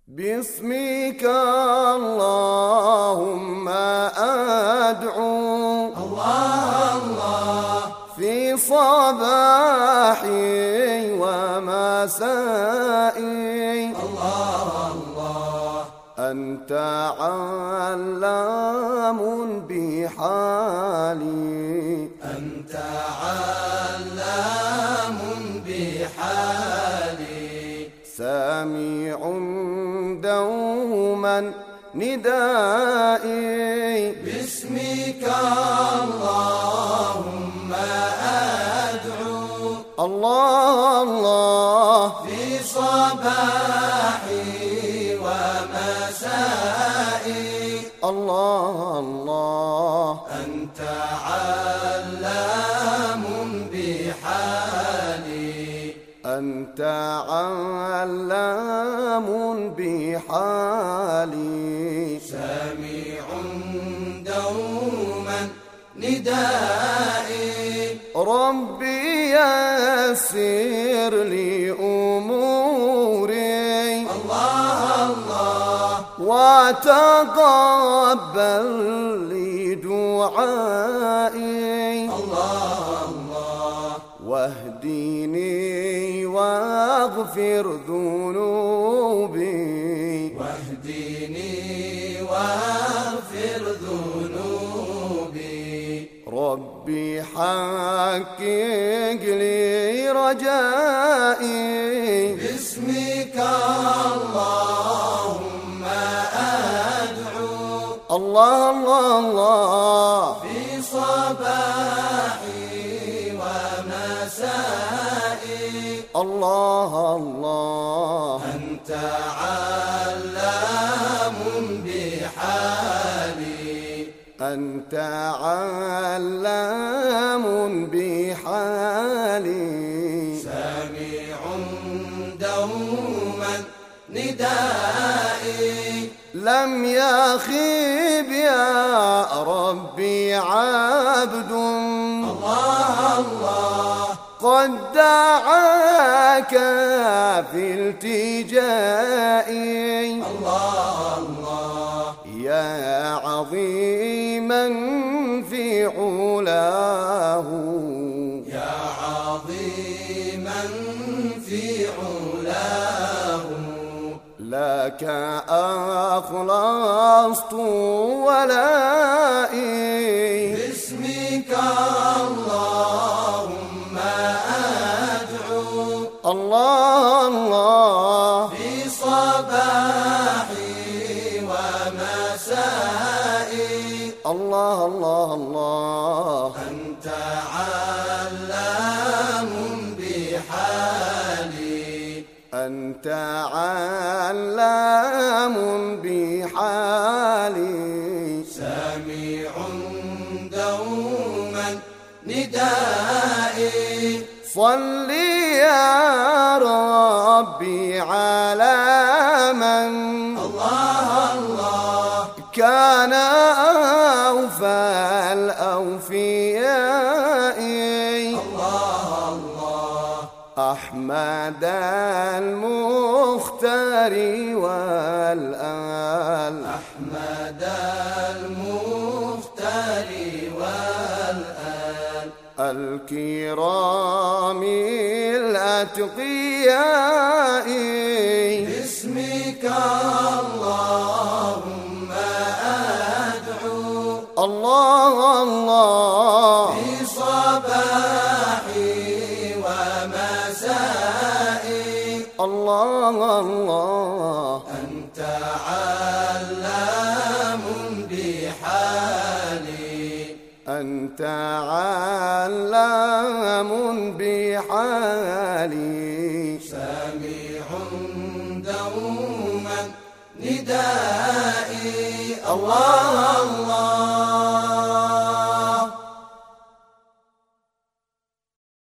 باسمك اللهم أدعو الله الله في صباحي ومسائي الله الله أنت علام بحالي أنت علام بحالي سامع دوما ندائي باسمك اللهم أدعو الله الله في صباحي ومسائي الله الله أنت علام بحالي أنت علام بحالي سامع دوما ندائي ربي يسر لي أموري الله الله وتقبل لي دعائي الله الله واهديني واغفر ذنوبي واهدني واغفر ذنوبي ربي حقق لي رجائي باسمك اللهم أدعو الله الله الله في صباحي ومسائي الله الله أنت علام بحالي أنت علام بحالي سامع دوما ندائي لم يخيب يا ربي عبد الله الله قد دعاك في التجائي الله الله يا عظيما في علاه يا عظيما في علاه لك أخلصت ولائي باسمك اللهم أدعو الله الله في صباحي ومسائي الله الله الله أنت علام بحالي أنت علام بحالي سامع دوما ندائي صل يا ربي على من الله الله كان أوفى الأوفياء الله الله أحمد المختار والآل أحمد المختار والآل الكرام الأتقياء باسمك اللهم أدعو الله الله في صباحي ومسائي الله الله أنت علام بحالي أنت علام بحالي سامع دوما ندائي الله الله